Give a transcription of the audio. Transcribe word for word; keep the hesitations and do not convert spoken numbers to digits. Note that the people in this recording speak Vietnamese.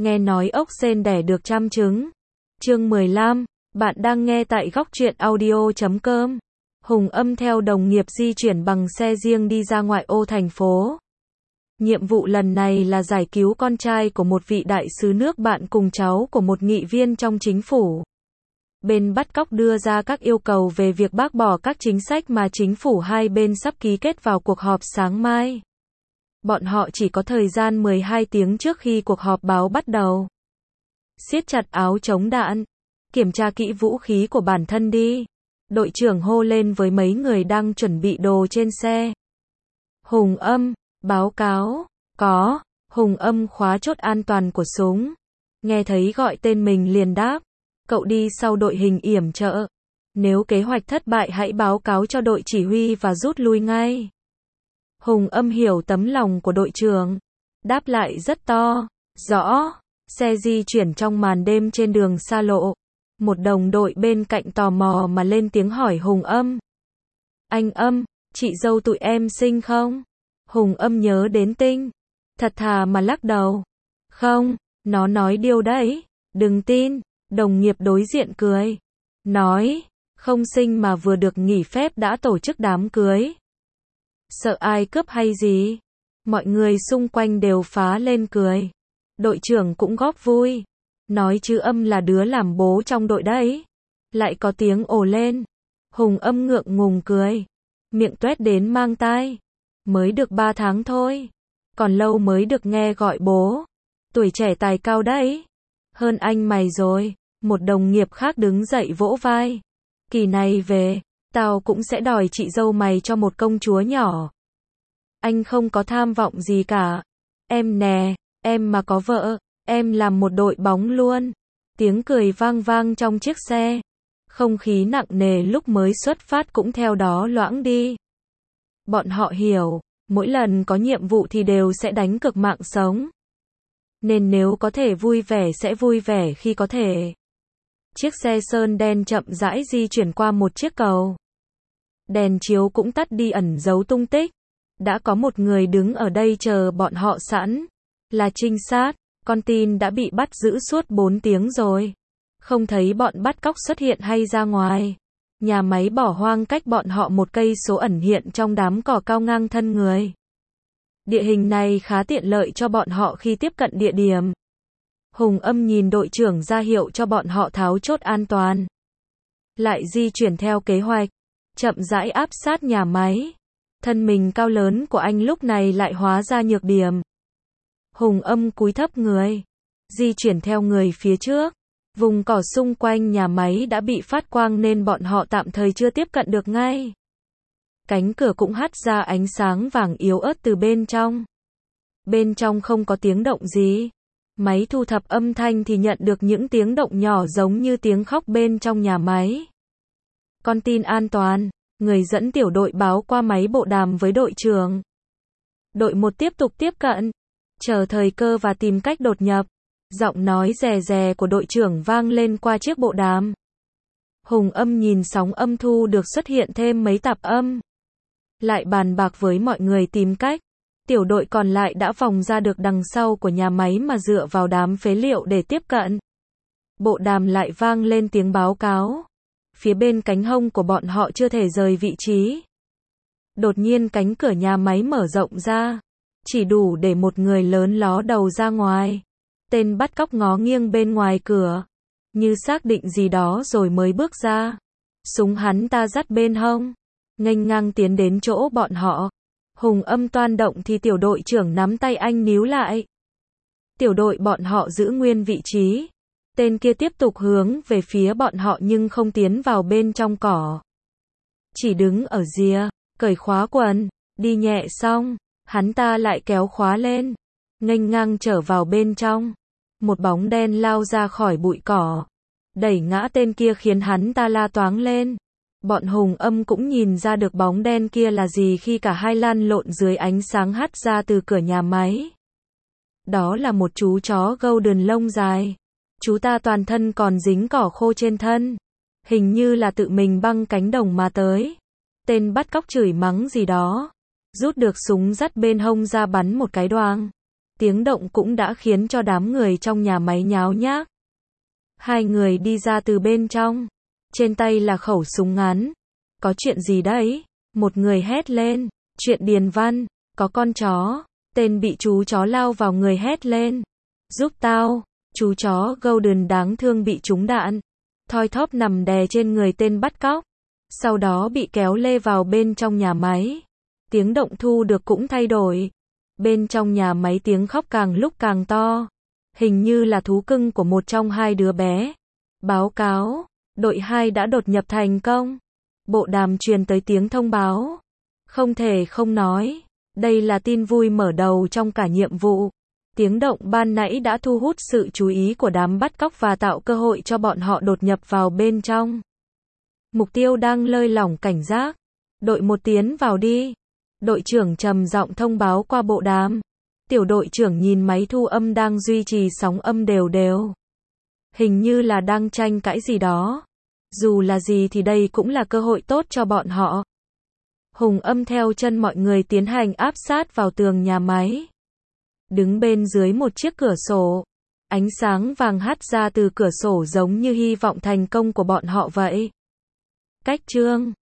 Nghe nói ốc sên đẻ được trăm trứng. Chương mười lăm, bạn đang nghe tại góc truyện audio chấm com. Hùng Âm theo đồng nghiệp di chuyển bằng xe riêng đi ra ngoại ô thành phố. Nhiệm vụ lần này là giải cứu con trai của một vị đại sứ nước bạn cùng cháu của một nghị viên trong chính phủ. Bên bắt cóc đưa ra các yêu cầu về việc bác bỏ các chính sách mà chính phủ hai bên sắp ký kết vào cuộc họp sáng mai. Bọn họ chỉ có thời gian mười hai tiếng trước khi cuộc họp báo bắt đầu. Siết chặt áo chống đạn. Kiểm tra kỹ vũ khí của bản thân đi. Đội trưởng hô lên với mấy người đang chuẩn bị đồ trên xe. Hùng Âm, báo cáo. Có. Hùng Âm khóa chốt an toàn của súng. Nghe thấy gọi tên mình liền đáp. Cậu đi sau đội hình yểm trợ. Nếu kế hoạch thất bại hãy báo cáo cho đội chỉ huy và rút lui ngay. Hùng Âm hiểu tấm lòng của đội trưởng. Đáp lại rất to. Rõ. Xe di chuyển trong màn đêm trên đường xa lộ. Một đồng đội bên cạnh tò mò mà lên tiếng hỏi Hùng Âm. Anh Âm, chị dâu tụi em xinh không? Hùng Âm nhớ đến Tinh. Thật thà mà lắc đầu. Không, nó nói điêu đấy. Đừng tin. Đồng nghiệp đối diện cười. Nói, không xinh mà vừa được nghỉ phép đã tổ chức đám cưới. Sợ ai cướp hay gì? Mọi người xung quanh đều phá lên cười. Đội trưởng cũng góp vui. Nói chứ Âm là đứa làm bố trong đội đấy. Lại có tiếng ồ lên. Hùng Âm ngượng ngùng cười. Miệng tuét đến mang tai. Mới được ba tháng thôi. Còn lâu mới được nghe gọi bố. Tuổi trẻ tài cao đấy. Hơn anh mày rồi. Một đồng nghiệp khác đứng dậy vỗ vai. Kỳ này về, tao cũng sẽ đòi chị dâu mày cho một công chúa nhỏ. Anh không có tham vọng gì cả. Em nè, em mà có vợ, em làm một đội bóng luôn. Tiếng cười vang vang trong chiếc xe. Không khí nặng nề lúc mới xuất phát cũng theo đó loãng đi. Bọn họ hiểu, mỗi lần có nhiệm vụ thì đều sẽ đánh cược mạng sống. Nên nếu có thể vui vẻ sẽ vui vẻ khi có thể. Chiếc xe sơn đen chậm rãi di chuyển qua một chiếc cầu. Đèn chiếu cũng tắt đi ẩn giấu tung tích. Đã có một người đứng ở đây chờ bọn họ sẵn. Là trinh sát. Con tin đã bị bắt giữ suốt bốn tiếng rồi. Không thấy bọn bắt cóc xuất hiện hay ra ngoài. Nhà máy bỏ hoang cách bọn họ một cây số ẩn hiện trong đám cỏ cao ngang thân người. Địa hình này khá tiện lợi cho bọn họ khi tiếp cận địa điểm. Hùng Âm nhìn đội trưởng ra hiệu cho bọn họ tháo chốt an toàn. Lại di chuyển theo kế hoạch. Chậm rãi áp sát nhà máy. Thân mình cao lớn của anh lúc này lại hóa ra nhược điểm. Hùng Âm cúi thấp người. Di chuyển theo người phía trước. Vùng cỏ xung quanh nhà máy đã bị phát quang nên bọn họ tạm thời chưa tiếp cận được ngay. Cánh cửa cũng hắt ra ánh sáng vàng yếu ớt từ bên trong. Bên trong không có tiếng động gì. Máy thu thập âm thanh thì nhận được những tiếng động nhỏ giống như tiếng khóc bên trong nhà máy. Con tin an toàn, người dẫn tiểu đội báo qua máy bộ đàm với đội trưởng. Đội một tiếp tục tiếp cận, chờ thời cơ và tìm cách đột nhập. Giọng nói rè rè của đội trưởng vang lên qua chiếc bộ đàm. Hùng Âm nhìn sóng âm thu được xuất hiện thêm mấy tạp âm. Lại bàn bạc với mọi người tìm cách. Tiểu đội còn lại đã vòng ra được đằng sau của nhà máy mà dựa vào đám phế liệu để tiếp cận. Bộ đàm lại vang lên tiếng báo cáo. Phía bên cánh hông của bọn họ chưa thể rời vị trí. Đột nhiên cánh cửa nhà máy mở rộng ra. Chỉ đủ để một người lớn ló đầu ra ngoài. Tên bắt cóc ngó nghiêng bên ngoài cửa. Như xác định gì đó rồi mới bước ra. Súng hắn ta dắt bên hông. Nghênh ngang tiến đến chỗ bọn họ. Hùng Âm toan động thì tiểu đội trưởng nắm tay anh níu lại. Tiểu đội bọn họ giữ nguyên vị trí. Tên kia tiếp tục hướng về phía bọn họ nhưng không tiến vào bên trong cỏ. Chỉ đứng ở rìa, cởi khóa quần, đi nhẹ xong, hắn ta lại kéo khóa lên. Nghênh ngang trở vào bên trong. Một bóng đen lao ra khỏi bụi cỏ. Đẩy ngã tên kia khiến hắn ta la toáng lên. Bọn Hùng Âm cũng nhìn ra được bóng đen kia là gì khi cả hai lăn lộn dưới ánh sáng hắt ra từ cửa nhà máy. Đó là một chú chó golden lông dài. Chú ta toàn thân còn dính cỏ khô trên thân. Hình như là tự mình băng cánh đồng mà tới. Tên bắt cóc chửi mắng gì đó. Rút được súng dắt bên hông ra bắn một cái đoàng. Tiếng động cũng đã khiến cho đám người trong nhà máy nháo nhác. Hai người đi ra từ bên trong. Trên tay là khẩu súng ngắn. Có chuyện gì đấy? Một người hét lên. Chuyện điền văn. Có con chó. Tên bị chú chó lao vào người hét lên. Giúp tao. Chú chó Golden đáng thương bị trúng đạn. Thoi thóp nằm đè trên người tên bắt cóc. Sau đó bị kéo lê vào bên trong nhà máy. Tiếng động thu được cũng thay đổi. Bên trong nhà máy tiếng khóc càng lúc càng to. Hình như là thú cưng của một trong hai đứa bé. Báo cáo, đội hai đã đột nhập thành công. Bộ đàm truyền tới tiếng thông báo. Không thể không nói, đây là tin vui mở đầu trong cả nhiệm vụ. Tiếng động ban nãy đã thu hút sự chú ý của đám bắt cóc và tạo cơ hội cho bọn họ đột nhập vào bên trong. Mục tiêu đang lơi lỏng cảnh giác. Đội một tiến vào đi. Đội trưởng trầm giọng thông báo qua bộ đàm. Tiểu đội trưởng nhìn máy thu âm đang duy trì sóng âm đều đều. Hình như là đang tranh cãi gì đó. Dù là gì thì đây cũng là cơ hội tốt cho bọn họ. Hùng âm theo chân mọi người tiến hành áp sát vào tường nhà máy. Đứng bên dưới một chiếc cửa sổ. Ánh sáng vàng hắt ra từ cửa sổ giống như hy vọng thành công của bọn họ vậy. Cách chương